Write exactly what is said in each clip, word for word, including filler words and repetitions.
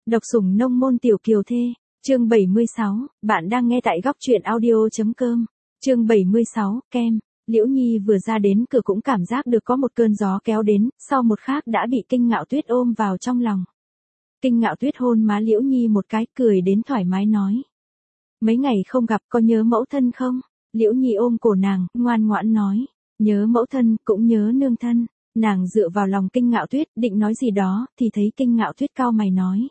Độc sủng nông môn tiểu kiều thê, chương bảy mươi sáu, bạn đang nghe tại góc truyện audio.com, chương bảy mươi sáu, kem. Liễu Nhi vừa ra đến cửa cũng cảm giác được có một cơn gió kéo đến, sau một khắc đã bị Kinh Ngạo Tuyết ôm vào trong lòng. Kinh Ngạo Tuyết hôn má Liễu Nhi một cái, cười đến thoải mái nói. Mấy ngày không gặp, có nhớ mẫu thân không? Liễu Nhi ôm cổ nàng, ngoan ngoãn nói. Nhớ mẫu thân, cũng nhớ nương thân. Nàng dựa vào lòng Kinh Ngạo Tuyết, định nói gì đó, thì thấy Kinh Ngạo Tuyết cau mày nói.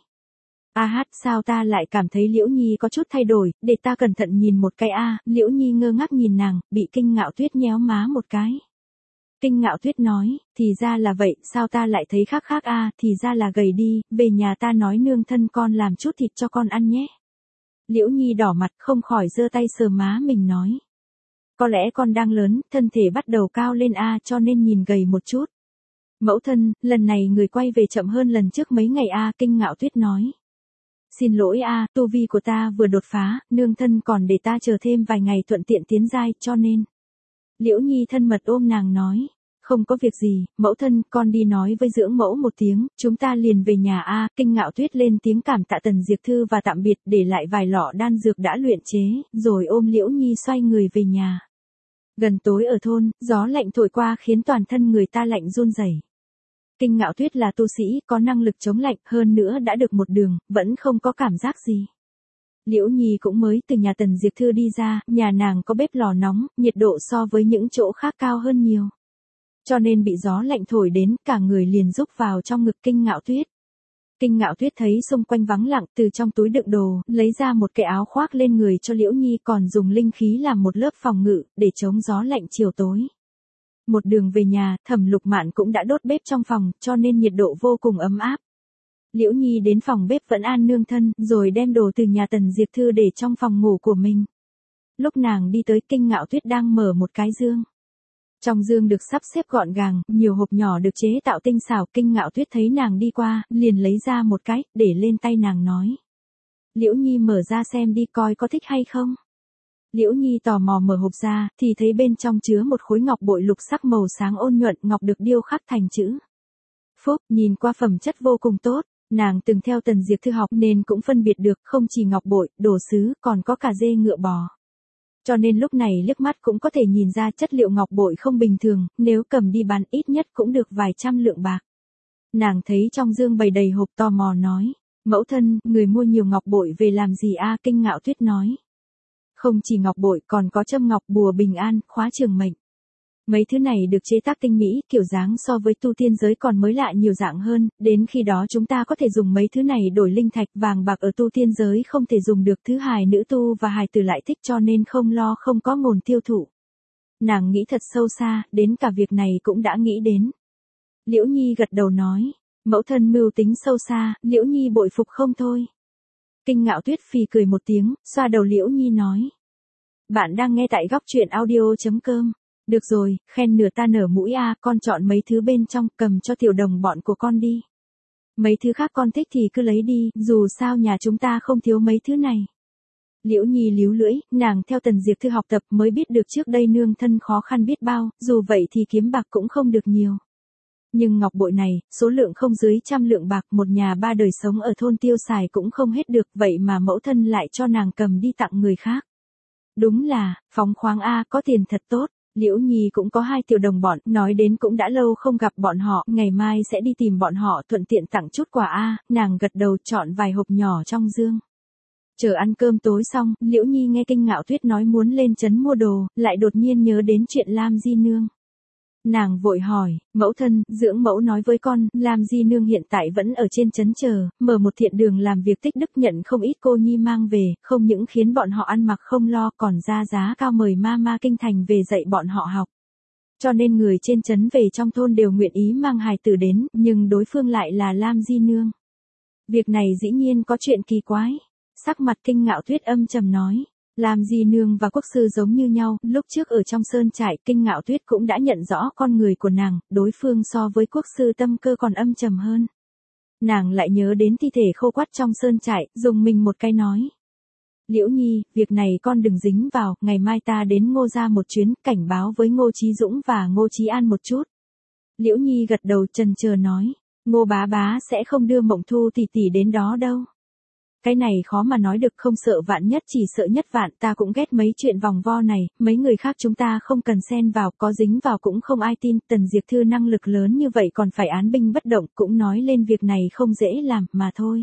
A hát, sao ta lại cảm thấy Liễu Nhi có chút thay đổi, để ta cẩn thận nhìn một cái a. Liễu Nhi ngơ ngác nhìn nàng, bị Kinh Ngạo Tuyết nhéo má một cái. Kinh Ngạo Tuyết nói, thì ra là vậy, sao ta lại thấy khác khác a, thì ra là gầy đi, về nhà ta nói nương thân con làm chút thịt cho con ăn nhé. Liễu Nhi đỏ mặt, không khỏi giơ tay sờ má mình nói. Có lẽ con đang lớn, thân thể bắt đầu cao lên a, cho nên nhìn gầy một chút. Mẫu thân, lần này người quay về chậm hơn lần trước mấy ngày a, Kinh Ngạo Tuyết nói. Xin lỗi a, tu vi của ta vừa đột phá, nương thân còn để ta chờ thêm vài ngày thuận tiện tiến giai, cho nên. Liễu Nhi thân mật ôm nàng nói. Không có việc gì, mẫu thân, con đi nói với dưỡng mẫu một tiếng, chúng ta liền về nhà a. Kinh Ngạo Tuyết lên tiếng cảm tạ Tần Diệp Thư và tạm biệt, để lại vài lọ đan dược đã luyện chế, rồi ôm Liễu Nhi xoay người về nhà. Gần tối ở thôn, gió lạnh thổi qua khiến toàn thân người ta lạnh run rẩy. Kinh Ngạo Tuyết là tu sĩ, có năng lực chống lạnh, hơn nữa đã được một đường, vẫn không có cảm giác gì. Liễu Nhi cũng mới từ nhà Tần Diệp Thư đi ra, nhà nàng có bếp lò nóng, nhiệt độ so với những chỗ khác cao hơn nhiều. Cho nên bị gió lạnh thổi đến, cả người liền rúc vào trong ngực Kinh Ngạo Tuyết. Kinh Ngạo Tuyết thấy xung quanh vắng lặng, từ trong túi đựng đồ, lấy ra một cái áo khoác lên người cho Liễu Nhi, còn dùng linh khí làm một lớp phòng ngự, để chống gió lạnh chiều tối. Một đường về nhà, Thẩm Lục Mạn cũng đã đốt bếp trong phòng, cho nên nhiệt độ vô cùng ấm áp. Liễu Nhi đến phòng bếp vẫn an nương thân, rồi đem đồ từ nhà Tần Diệp Thư để trong phòng ngủ của mình. Lúc nàng đi tới, Kinh Ngạo Tuyết đang mở một cái dương. Trong dương được sắp xếp gọn gàng, nhiều hộp nhỏ được chế tạo tinh xảo. Kinh Ngạo Tuyết thấy nàng đi qua, liền lấy ra một cái, để lên tay nàng nói. Liễu Nhi mở ra xem đi, coi có thích hay không. Liễu Nhi tò mò mở hộp ra, thì thấy bên trong chứa một khối ngọc bội lục sắc màu sáng ôn nhuận, ngọc được điêu khắc thành chữ Phúc, nhìn qua phẩm chất vô cùng tốt. Nàng từng theo Tần Diệp Thư học nên cũng phân biệt được, không chỉ ngọc bội, đồ sứ, còn có cả dê ngựa bò. Cho nên lúc này liếc mắt cũng có thể nhìn ra chất liệu ngọc bội không bình thường, nếu cầm đi bán ít nhất cũng được vài trăm lượng bạc. Nàng thấy trong dương bày đầy hộp, tò mò nói, mẫu thân, người mua nhiều ngọc bội về làm gì a? Kinh Ngạo Tuyết nói. Không chỉ ngọc bội, còn có châm ngọc, bùa bình an, khóa trường mệnh. Mấy thứ này được chế tác tinh mỹ, kiểu dáng so với tu tiên giới còn mới lạ nhiều dạng hơn, đến khi đó chúng ta có thể dùng mấy thứ này đổi linh thạch, vàng bạc ở tu tiên giới không thể dùng được. Thứ hài nữ tu và hài tử lại thích, cho nên không lo không có nguồn tiêu thụ. Nàng nghĩ thật sâu xa, đến cả việc này cũng đã nghĩ đến. Liễu Nhi gật đầu nói, mẫu thân mưu tính sâu xa, Liễu Nhi bội phục không thôi. Kinh Ngạo Tuyết phì cười một tiếng, xoa đầu Liễu Nhi nói. Bạn đang nghe tại góc truyện audio.com. Được rồi, khen nửa ta nở mũi a, con chọn mấy thứ bên trong, cầm cho tiểu đồng bọn của con đi. Mấy thứ khác con thích thì cứ lấy đi, dù sao nhà chúng ta không thiếu mấy thứ này. Liễu Nhi líu lưỡi, nàng theo Tần Diệp Thư học tập mới biết được trước đây nương thân khó khăn biết bao, dù vậy thì kiếm bạc cũng không được nhiều. Nhưng ngọc bội này, số lượng không dưới trăm lượng bạc, một nhà ba đời sống ở thôn tiêu xài cũng không hết được, vậy mà mẫu thân lại cho nàng cầm đi tặng người khác. Đúng là, phóng khoáng a, có tiền thật tốt. Liễu Nhi cũng có hai tiểu đồng bọn, nói đến cũng đã lâu không gặp bọn họ, ngày mai sẽ đi tìm bọn họ, thuận tiện tặng chút quà a. Nàng gật đầu chọn vài hộp nhỏ trong dương. Chờ ăn cơm tối xong, Liễu Nhi nghe Kinh Ngạo Tuyết nói muốn lên trấn mua đồ, lại đột nhiên nhớ đến chuyện Lam Di Nương. Nàng vội hỏi, mẫu thân, dưỡng mẫu nói với con, Lam Di Nương hiện tại vẫn ở trên trấn chờ, mở một thiện đường làm việc tích đức, nhận không ít cô nhi mang về, không những khiến bọn họ ăn mặc không lo, còn ra giá cao mời ma ma kinh thành về dạy bọn họ học. Cho nên người trên trấn về trong thôn đều nguyện ý mang hài tử đến, nhưng đối phương lại là Lam Di Nương. Việc này dĩ nhiên có chuyện kỳ quái. Sắc mặt Kinh Ngạo Tuyết âm trầm nói. Lam Di Nương và quốc sư giống như nhau, lúc trước ở trong sơn trại, Kinh Ngạo Tuyết cũng đã nhận rõ con người của nàng, đối phương so với quốc sư tâm cơ còn âm trầm hơn. Nàng lại nhớ đến thi thể khô quắt trong sơn trại, dùng mình một cái nói. Liễu Nhi, việc này con đừng dính vào, ngày mai ta đến Ngô gia một chuyến, cảnh báo với Ngô Chí Dũng và Ngô Chí An một chút. Liễu Nhi gật đầu chần chờ nói, Ngô bá bá sẽ không đưa Mộng Thu tỷ tỷ đến đó đâu. Cái này khó mà nói được, không sợ vạn nhất chỉ sợ nhất vạn, ta cũng ghét mấy chuyện vòng vo này, mấy người khác chúng ta không cần xen vào, có dính vào cũng không ai tin, Tần Diệp Thư năng lực lớn như vậy còn phải án binh bất động, cũng nói lên việc này không dễ làm, mà thôi.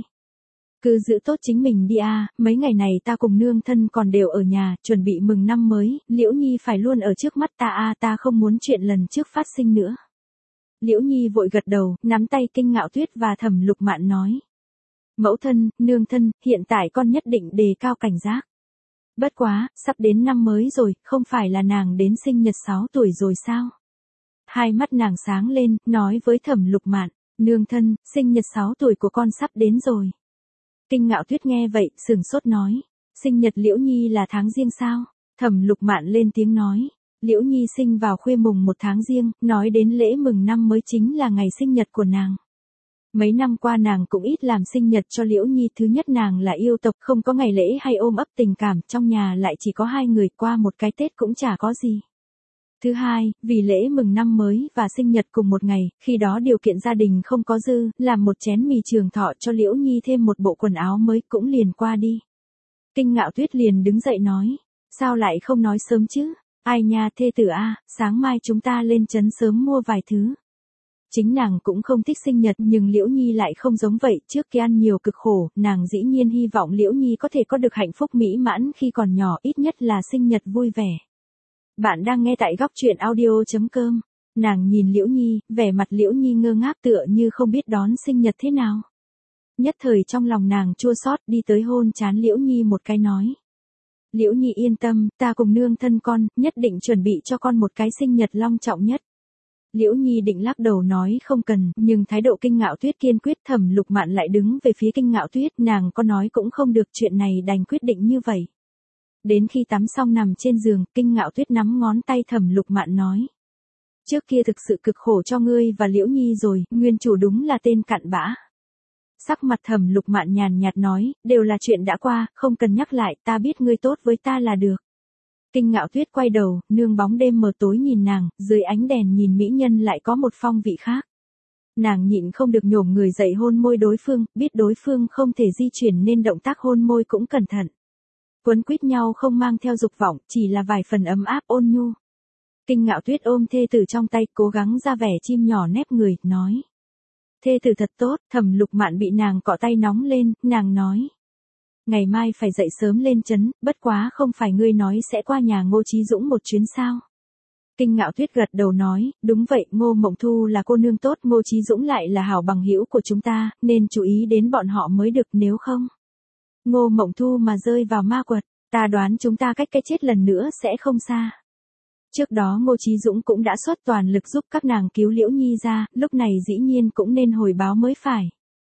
Cứ giữ tốt chính mình đi a, mấy ngày này ta cùng nương thân còn đều ở nhà, chuẩn bị mừng năm mới, Liễu Nhi phải luôn ở trước mắt ta a, ta không muốn chuyện lần trước phát sinh nữa. Liễu Nhi vội gật đầu, nắm tay Kinh Ngạo Tuyết và Thẩm Lục Mạn nói. Mẫu thân, nương thân, hiện tại con nhất định đề cao cảnh giác. Bất quá, sắp đến năm mới rồi, không phải là nàng đến sinh nhật sáu tuổi rồi sao? Hai mắt nàng sáng lên, nói với Thẩm Lục Mạn, nương thân, sinh nhật sáu tuổi của con sắp đến rồi. Kinh Ngạo Tuyết nghe vậy, sửng sốt nói, sinh nhật Liễu Nhi là tháng riêng sao? Thẩm Lục Mạn lên tiếng nói, Liễu Nhi sinh vào khuya mùng một tháng riêng, nói đến lễ mừng năm mới chính là ngày sinh nhật của nàng. Mấy năm qua nàng cũng ít làm sinh nhật cho Liễu Nhi, thứ nhất nàng là yêu tộc, không có ngày lễ hay ôm ấp tình cảm, trong nhà lại chỉ có hai người, qua một cái Tết cũng chả có gì. Thứ hai, vì lễ mừng năm mới và sinh nhật cùng một ngày, khi đó điều kiện gia đình không có dư, làm một chén mì trường thọ cho Liễu Nhi thêm một bộ quần áo mới cũng liền qua đi. Kinh Ngạo Tuyết liền đứng dậy nói, sao lại không nói sớm chứ, ai nha thê tử a, sáng mai chúng ta lên trấn sớm mua vài thứ. Chính nàng cũng không thích sinh nhật, nhưng Liễu Nhi lại không giống vậy, trước kia ăn nhiều cực khổ, nàng dĩ nhiên hy vọng Liễu Nhi có thể có được hạnh phúc mỹ mãn khi còn nhỏ, ít nhất là sinh nhật vui vẻ. Bạn đang nghe tại góc truyện audio chấm com. Nàng nhìn Liễu Nhi, vẻ mặt Liễu Nhi ngơ ngác tựa như không biết đón sinh nhật thế nào. Nhất thời trong lòng nàng chua xót, đi tới hôn trán Liễu Nhi một cái nói. Liễu Nhi yên tâm, ta cùng nương thân con, nhất định chuẩn bị cho con một cái sinh nhật long trọng nhất. Liễu Nhi định lắc đầu nói không cần, nhưng thái độ Kinh Ngạo Tuyết kiên quyết, Thẩm Lục Mạn lại đứng về phía Kinh Ngạo Tuyết, nàng có nói cũng không được, chuyện này đành quyết định như vậy. Đến khi tắm xong nằm trên giường, Kinh Ngạo Tuyết nắm ngón tay Thẩm Lục Mạn nói. Trước kia thực sự cực khổ cho ngươi và Liễu Nhi rồi, nguyên chủ đúng là tên cặn bã. Sắc mặt Thẩm Lục Mạn nhàn nhạt nói, đều là chuyện đã qua, không cần nhắc lại, ta biết ngươi tốt với ta là được. Kinh Ngạo Tuyết quay đầu, nương bóng đêm mờ tối nhìn nàng, dưới ánh đèn nhìn mỹ nhân lại có một phong vị khác. Nàng nhịn không được nhổm người dậy hôn môi đối phương, biết đối phương không thể di chuyển nên động tác hôn môi cũng cẩn thận. Quấn quýt nhau không mang theo dục vọng, chỉ là vài phần ấm áp ôn nhu. Kinh Ngạo Tuyết ôm thê tử trong tay, cố gắng ra vẻ chim nhỏ nép người, nói. Thê tử thật tốt, Thẩm Lục Mạn bị nàng cọ tay nóng lên, nàng nói. Ngày mai phải dậy sớm lên trấn, bất quá không phải ngươi nói sẽ qua nhà Ngô Chí Dũng một chuyến sao. Kinh Ngạo Tuyết gật đầu nói, đúng vậy, Ngô Mộng Thu là cô nương tốt, Ngô Chí Dũng lại là hảo bằng hữu của chúng ta, nên chú ý đến bọn họ mới được, nếu không. Ngô Mộng Thu mà rơi vào ma quật, ta đoán chúng ta cách cái chết lần nữa sẽ không xa. Trước đó Ngô Chí Dũng cũng đã xuất toàn lực giúp các nàng cứu Liễu Nhi ra, lúc này dĩ nhiên cũng nên hồi báo mới phải.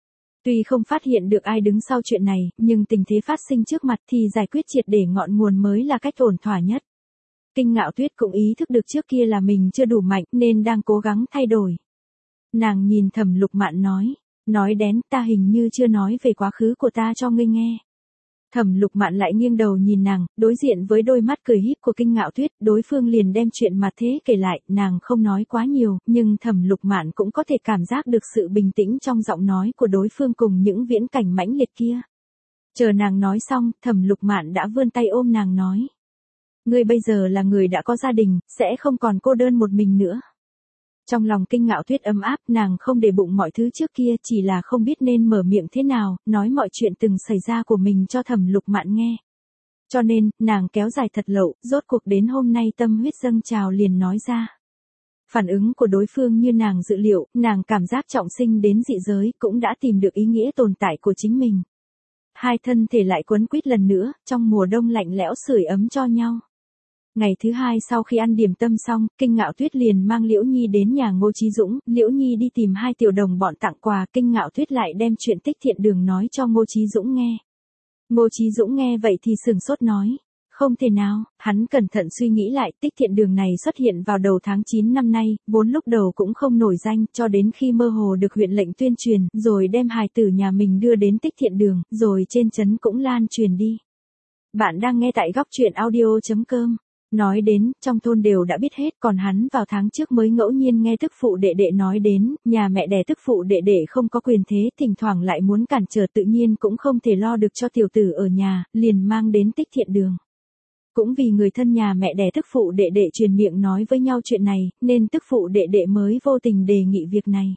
Tuy không phát hiện được ai đứng sau chuyện này, nhưng tình thế phát sinh trước mặt thì giải quyết triệt để ngọn nguồn mới là cách ổn thỏa nhất. Kinh Ngạo Tuyết cũng ý thức được trước kia là mình chưa đủ mạnh nên đang cố gắng thay đổi. Nàng nhìn Thẩm Lục Mạn nói, nói đến ta hình như chưa nói về quá khứ của ta cho ngươi nghe. Thẩm Lục Mạn lại nghiêng đầu nhìn nàng, đối diện với đôi mắt cười híp của Kinh Ngạo Tuyết, đối phương liền đem chuyện mà thế kể lại, nàng không nói quá nhiều, nhưng Thẩm Lục Mạn cũng có thể cảm giác được sự bình tĩnh trong giọng nói của đối phương cùng những viễn cảnh mãnh liệt kia. Chờ nàng nói xong, Thẩm Lục Mạn đã vươn tay ôm nàng nói. Ngươi bây giờ là người đã có gia đình, sẽ không còn cô đơn một mình nữa. Trong lòng Kinh Ngạo Tuyết ấm áp, nàng không để bụng mọi thứ trước kia, chỉ là không biết nên mở miệng thế nào, nói mọi chuyện từng xảy ra của mình cho Thẩm Lục Mạn nghe. Cho nên, nàng kéo dài thật lâu, rốt cuộc đến hôm nay tâm huyết dâng trào liền nói ra. Phản ứng của đối phương như nàng dự liệu, nàng cảm giác trọng sinh đến dị giới, cũng đã tìm được ý nghĩa tồn tại của chính mình. Hai thân thể lại quấn quýt lần nữa, trong mùa đông lạnh lẽo sưởi ấm cho nhau. Ngày thứ hai sau khi ăn điểm tâm xong, Kinh Ngạo Tuyết liền mang Liễu Nhi đến nhà Ngô Chí Dũng, Liễu Nhi đi tìm hai tiểu đồng bọn tặng quà, Kinh Ngạo Tuyết lại đem chuyện Tích Thiện Đường nói cho Ngô Chí Dũng nghe. Ngô Chí Dũng nghe vậy thì sừng sốt nói, không thể nào, hắn cẩn thận suy nghĩ lại, Tích Thiện Đường này xuất hiện vào đầu tháng chín năm nay, vốn lúc đầu cũng không nổi danh, cho đến khi mơ hồ được huyện lệnh tuyên truyền, rồi đem hài tử nhà mình đưa đến Tích Thiện Đường, rồi trên trấn cũng lan truyền đi. Bạn đang nghe tại góc truyện audio chấm com. Nói đến, trong thôn đều đã biết hết, còn hắn vào tháng trước mới ngẫu nhiên nghe tức phụ đệ đệ nói đến, nhà mẹ đẻ tức phụ đệ đệ không có quyền thế, thỉnh thoảng lại muốn cản trở tự nhiên cũng không thể lo được cho tiểu tử ở nhà, liền mang đến Tích Thiện Đường. Cũng vì người thân nhà mẹ đẻ tức phụ đệ đệ truyền miệng nói với nhau chuyện này, nên tức phụ đệ đệ mới vô tình đề nghị việc này.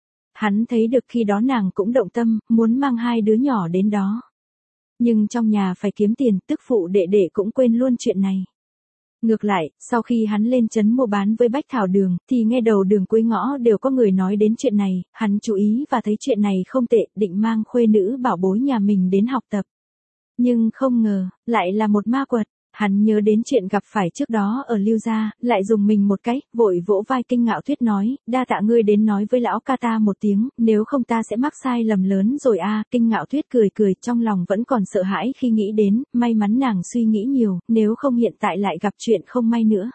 Hắn thấy được khi đó nàng cũng động tâm, muốn mang hai đứa nhỏ đến đó. Nhưng trong nhà phải kiếm tiền, tức phụ đệ đệ cũng quên luôn chuyện này. Ngược lại, sau khi hắn lên trấn mua bán với Bách Thảo Đường, thì nghe đầu đường cuối ngõ đều có người nói đến chuyện này, hắn chú ý và thấy chuyện này không tệ, định mang khuê nữ bảo bối nhà mình đến học tập. Nhưng không ngờ, lại là một ma quật. Hắn nhớ đến chuyện gặp phải trước đó ở Lưu Gia, lại dùng mình một cái, vội vỗ vai Kinh Ngạo Tuyết nói, đa tạ ngươi đến nói với lão ca ta một tiếng, nếu không ta sẽ mắc sai lầm lớn rồi a. Kinh Ngạo Tuyết cười cười, trong lòng vẫn còn sợ hãi khi nghĩ đến, may mắn nàng suy nghĩ nhiều, nếu không hiện tại lại gặp chuyện không may nữa.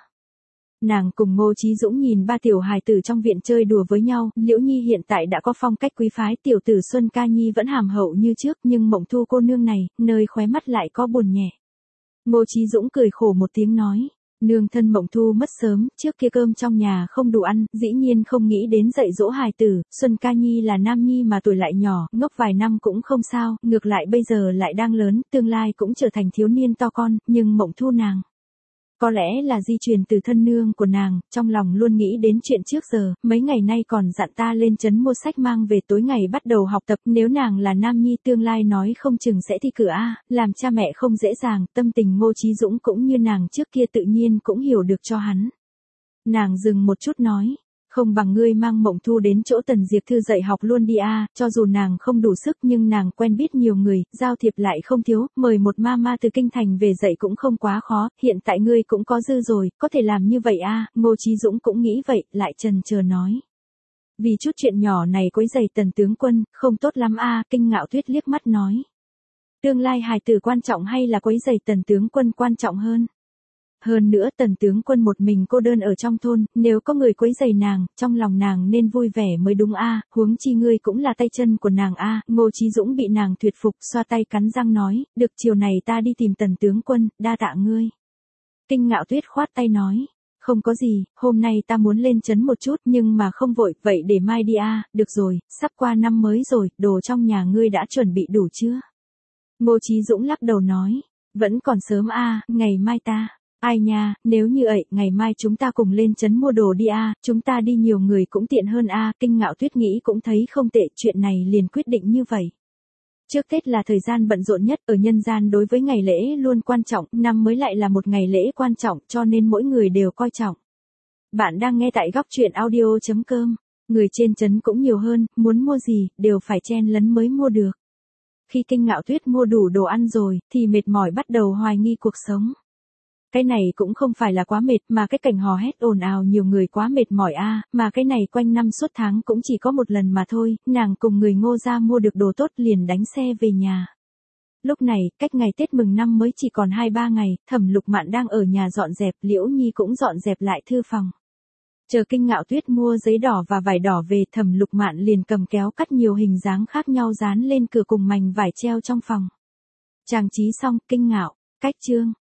Nàng cùng Ngô Chí Dũng nhìn ba tiểu hài tử trong viện chơi đùa với nhau, Liễu Nhi hiện tại đã có phong cách quý phái, tiểu tử Xuân Ca Nhi vẫn hàm hậu như trước, nhưng Mộng Thu cô nương này, nơi khóe mắt lại có buồn nhẹ. Ngô Chí Dũng cười khổ một tiếng nói, nương thân Mộng Thu mất sớm, trước kia cơm trong nhà không đủ ăn, dĩ nhiên không nghĩ đến dạy dỗ hài tử, Xuân Ca Nhi là nam nhi mà tuổi lại nhỏ, ngốc vài năm cũng không sao, ngược lại bây giờ lại đang lớn, tương lai cũng trở thành thiếu niên to con, nhưng Mộng Thu nàng. Có lẽ là di truyền từ thân nương của nàng, trong lòng luôn nghĩ đến chuyện trước giờ, mấy ngày nay còn dặn ta lên trấn mua sách mang về tối ngày bắt đầu học tập, nếu nàng là nam nhi tương lai nói không chừng sẽ thi cử A, làm cha mẹ không dễ dàng, tâm tình Ngô Chí Dũng cũng như nàng trước kia tự nhiên cũng hiểu được cho hắn. Nàng dừng một chút nói, không bằng ngươi mang Mộng Thu đến chỗ Tần Diệp Thư dạy học luôn đi a, cho dù nàng không đủ sức nhưng nàng quen biết nhiều người, giao thiệp lại không thiếu, mời một ma ma từ kinh thành về dạy cũng không quá khó, hiện tại ngươi cũng có dư rồi, có thể làm như vậy a. Ngô Chí Dũng cũng nghĩ vậy, lại chần chờ nói. Vì chút chuyện nhỏ này quấy rầy Tần tướng quân, không tốt lắm a. Kinh Ngạo Tuyết liếc mắt nói. Tương lai hài tử quan trọng hay là quấy rầy Tần tướng quân quan trọng hơn? Hơn nữa Tần tướng quân một mình cô đơn ở trong thôn, nếu có người quấy rầy nàng, trong lòng nàng nên vui vẻ mới đúng a, huống chi ngươi cũng là tay chân của nàng a. Ngô Chí Dũng bị nàng tuyệt phục, xoa tay cắn răng nói, được chiều này ta đi tìm Tần tướng quân, đa tạ ngươi. Kinh Ngạo Tuyết khoát tay nói, không có gì, hôm nay ta muốn lên trấn một chút nhưng mà không vội, vậy để mai đi a. Được rồi, sắp qua năm mới rồi, đồ trong nhà ngươi đã chuẩn bị đủ chưa? Ngô Chí Dũng lắc đầu nói, vẫn còn sớm a, ngày mai ta. Ai nha, nếu như vậy, ngày mai chúng ta cùng lên trấn mua đồ đi a, chúng ta đi nhiều người cũng tiện hơn a. Kinh Ngạo Tuyết nghĩ cũng thấy không tệ, chuyện này liền quyết định như vậy. Trước Tết là thời gian bận rộn nhất ở nhân gian, đối với ngày lễ luôn quan trọng, năm mới lại là một ngày lễ quan trọng, cho nên mỗi người đều coi trọng. Bạn đang nghe tại góc truyện audio chấm com, người trên trấn cũng nhiều hơn, muốn mua gì, đều phải chen lấn mới mua được. Khi Kinh Ngạo Tuyết mua đủ đồ ăn rồi, thì mệt mỏi bắt đầu hoài nghi cuộc sống. Cái này cũng không phải là quá mệt, mà cái cảnh hò hét ồn ào nhiều người quá mệt mỏi a, mà cái này quanh năm suốt tháng cũng chỉ có một lần mà thôi, nàng cùng người Ngô gia mua được đồ tốt liền đánh xe về nhà. Lúc này, cách ngày Tết mừng năm mới chỉ còn hai ba ngày, Thẩm Lục Mạn đang ở nhà dọn dẹp, Liễu Nhi cũng dọn dẹp lại thư phòng. Chờ Kinh Ngạo Tuyết mua giấy đỏ và vải đỏ về, Thẩm Lục Mạn liền cầm kéo cắt nhiều hình dáng khác nhau dán lên cửa cùng mảnh vải treo trong phòng. Trang trí xong, Kinh Ngạo, cách chương.